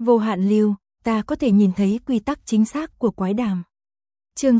Vô hạn lưu, ta có thể nhìn thấy quy tắc chính xác của quái đàm. Chương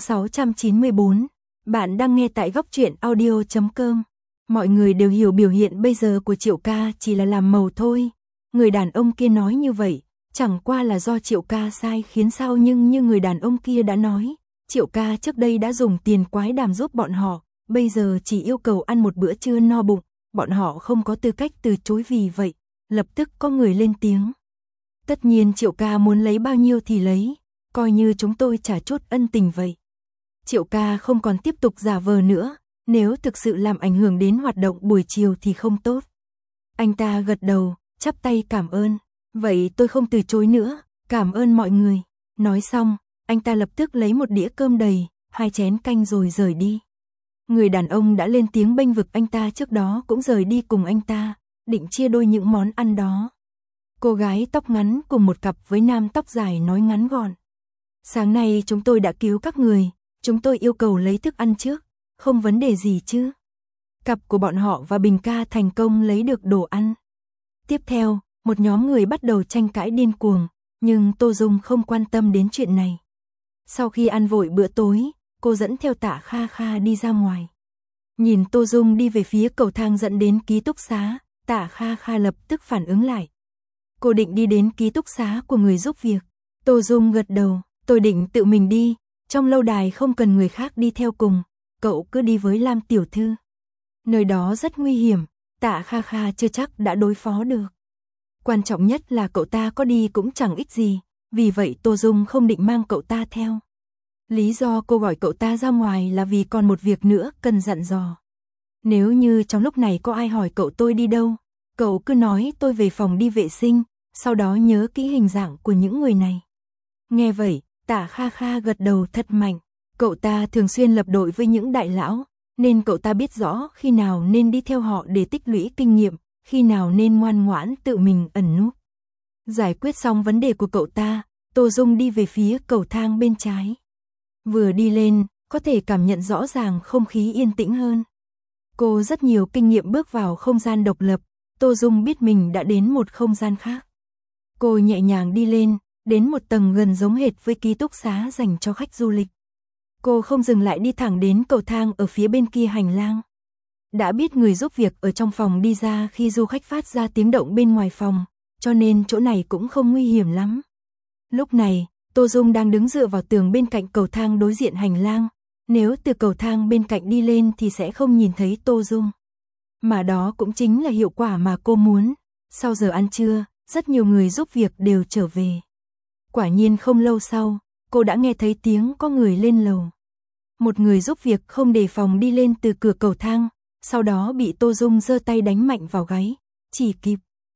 694, bạn đang nghe tại góc truyện audio.com. Mọi người đều hiểu biểu hiện bây giờ của Triệu ca chỉ là làm màu thôi. Người đàn ông kia nói như vậy, chẳng qua là do Triệu ca sai khiến sao, nhưng như người đàn ông kia đã nói, Triệu ca trước đây đã dùng tiền quái đàm giúp bọn họ, bây giờ chỉ yêu cầu ăn một bữa trưa no bụng, bọn họ không có tư cách từ chối, vì vậy, lập tức có người lên tiếng. Tất nhiên Triệu ca muốn lấy bao nhiêu thì lấy, coi như chúng tôi trả chút ân tình vậy. Triệu ca không còn tiếp tục giả vờ nữa, nếu thực sự làm ảnh hưởng đến hoạt động buổi chiều thì không tốt. Anh ta gật đầu, chắp tay cảm ơn. Vậy tôi không từ chối nữa, cảm ơn mọi người. Nói xong, anh ta lập tức lấy một đĩa cơm đầy, 2 chén canh rồi rời đi. Người đàn ông đã lên tiếng bênh vực anh ta trước đó cũng rời đi cùng anh ta, định chia đôi những món ăn đó. Cô gái tóc ngắn cùng một cặp với nam tóc dài nói ngắn gọn. Sáng nay chúng tôi đã cứu các người, chúng tôi yêu cầu lấy thức ăn trước, không vấn đề gì chứ. Cặp của bọn họ và Bình ca thành công lấy được đồ ăn. Tiếp theo, một nhóm người bắt đầu tranh cãi điên cuồng, nhưng Tô Dung không quan tâm đến chuyện này. Sau khi ăn vội bữa tối, cô dẫn theo Tạ Kha Kha đi ra ngoài. Nhìn Tô Dung đi về phía cầu thang dẫn đến ký túc xá, Tạ Kha Kha lập tức phản ứng lại. Cô định đi đến ký túc xá của người giúp việc. Tô Dung gật đầu, tôi định tự mình đi, trong lâu đài không cần người khác đi theo cùng, cậu cứ đi với Lam tiểu thư. Nơi đó rất nguy hiểm, Tạ Kha Kha chưa chắc đã đối phó được. Quan trọng nhất là cậu ta có đi cũng chẳng ích gì, vì vậy Tô Dung không định mang cậu ta theo. Lý do cô gọi cậu ta ra ngoài là vì còn một việc nữa cần dặn dò. Nếu như trong lúc này có ai hỏi cậu tôi đi đâu, cậu cứ nói tôi về phòng đi vệ sinh, sau đó nhớ kỹ hình dạng của những người này. Nghe vậy, Tạ Kha Kha gật đầu thật mạnh. Cậu ta thường xuyên lập đội với những đại lão, nên cậu ta biết rõ khi nào nên đi theo họ để tích lũy kinh nghiệm, khi nào nên ngoan ngoãn tự mình ẩn núp. Giải quyết xong vấn đề của cậu ta, Tô Dung đi về phía cầu thang bên trái. Vừa đi lên, có thể cảm nhận rõ ràng không khí yên tĩnh hơn. Cô rất nhiều kinh nghiệm bước vào không gian độc lập, Tô Dung biết mình đã đến một không gian khác. Cô nhẹ nhàng đi lên, đến một tầng gần giống hệt với ký túc xá dành cho khách du lịch. Cô không dừng lại, đi thẳng đến cầu thang ở phía bên kia hành lang. Đã biết người giúp việc ở trong phòng đi ra khi du khách phát ra tiếng động bên ngoài phòng, cho nên chỗ này cũng không nguy hiểm lắm. Lúc này, Tô Dung đang đứng dựa vào tường bên cạnh cầu thang đối diện hành lang. Nếu từ cầu thang bên cạnh đi lên thì sẽ không nhìn thấy Tô Dung. Mà đó cũng chính là hiệu quả mà cô muốn. Sau giờ ăn trưa, rất nhiều người giúp việc đều trở về. Quả nhiên không lâu sau, cô đã nghe thấy tiếng có người lên lầu. Một người giúp việc không đề phòng đi lên từ cửa cầu thang, sau đó bị Tô Dung giơ tay đánh mạnh vào gáy, chỉ kịp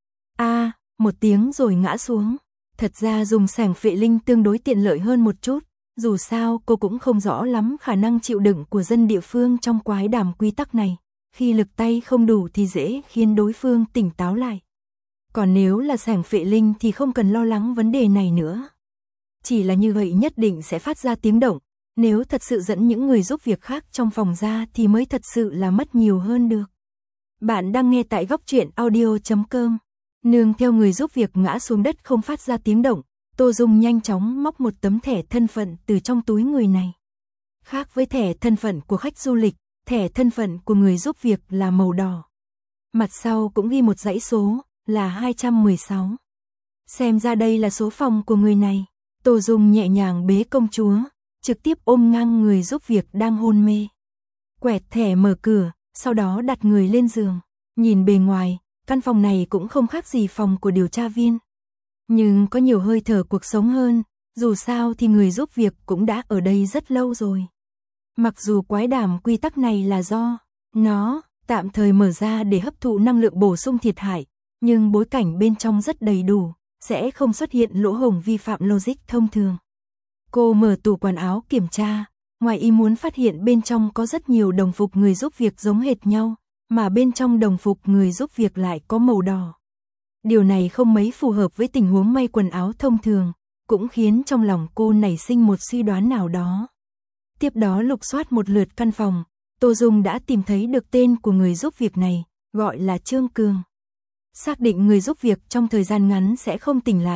một tiếng rồi ngã xuống. Thật ra dùng xẻng phệ linh tương đối tiện lợi hơn một chút, dù sao cô cũng không rõ lắm khả năng chịu đựng của dân địa phương trong quái đàm quy tắc này, khi lực tay không đủ thì dễ khiến đối phương tỉnh táo lại. Còn nếu là xẻng phệ linh thì không cần lo lắng vấn đề này nữa. Chỉ là như vậy nhất định sẽ phát ra tiếng động, nếu thật sự dẫn những người giúp việc khác trong phòng ra thì mới thật sự là mất nhiều hơn được. Bạn đang nghe tại góc truyện audio.com. Nương theo người giúp việc ngã xuống đất không phát ra tiếng động, Tô Dung nhanh chóng móc một tấm thẻ thân phận từ trong túi người này. Khác với thẻ thân phận của khách du lịch, thẻ thân phận của người giúp việc là màu đỏ. Mặt sau cũng ghi một dãy số, là 216. Xem ra đây là số phòng của người này. Tô Dung nhẹ nhàng bế công chúa, trực tiếp ôm ngang người giúp việc đang hôn mê. Quẹt thẻ mở cửa, sau đó đặt người lên giường. Nhìn bề ngoài, căn phòng này cũng không khác gì phòng của điều tra viên. Nhưng có nhiều hơi thở cuộc sống hơn, dù sao thì người giúp việc cũng đã ở đây rất lâu rồi. Mặc dù quái đàm quy tắc này là do nó tạm thời mở ra để hấp thụ năng lượng bổ sung thiệt hại, nhưng bối cảnh bên trong rất đầy đủ, sẽ không xuất hiện lỗ hổng vi phạm logic thông thường. Cô mở tủ quần áo kiểm tra, ngoài ý muốn phát hiện bên trong có rất nhiều đồng phục người giúp việc giống hệt nhau, mà bên trong đồng phục người giúp việc lại có màu đỏ. Điều này không mấy phù hợp với tình huống may quần áo thông thường, cũng khiến trong lòng cô nảy sinh một suy đoán nào đó. Tiếp đó lục soát một lượt căn phòng, Tô Dung đã tìm thấy được tên của người giúp việc này, gọi là Trương Cường. Xác định người giúp việc trong thời gian ngắn sẽ không tỉnh lại,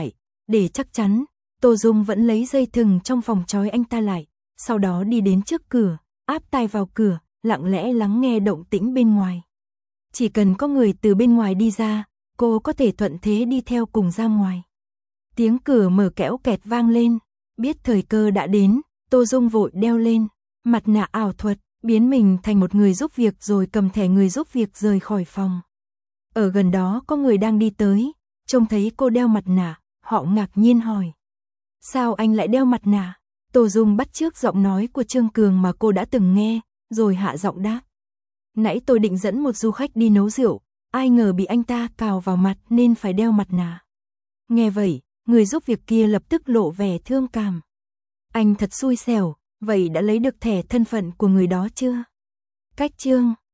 Để chắc chắn, Tô Dung vẫn lấy dây thừng trong phòng trói anh ta lại, sau đó đi đến trước cửa, áp tai vào cửa, lặng lẽ lắng nghe động tĩnh bên ngoài. Chỉ cần có người từ bên ngoài đi ra, cô có thể thuận thế đi theo cùng ra ngoài. Tiếng cửa mở kéo kẹt vang lên, biết thời cơ đã đến, Tô Dung vội đeo lên mặt nạ ảo thuật, biến mình thành một người giúp việc rồi cầm thẻ người giúp việc rời khỏi phòng. Ở gần đó có người đang đi tới, trông thấy cô đeo mặt nạ, họ ngạc nhiên hỏi. Sao anh lại đeo mặt nạ? Tô Dung bắt chước giọng nói của Trương Cường mà cô đã từng nghe, rồi hạ giọng đáp. Nãy tôi định dẫn một du khách đi nấu rượu, ai ngờ bị anh ta cào vào mặt nên phải đeo mặt nạ. Nghe vậy, người giúp việc kia lập tức lộ vẻ thương cảm. Anh thật xui xẻo, vậy đã lấy được thẻ thân phận của người đó chưa? Cách chương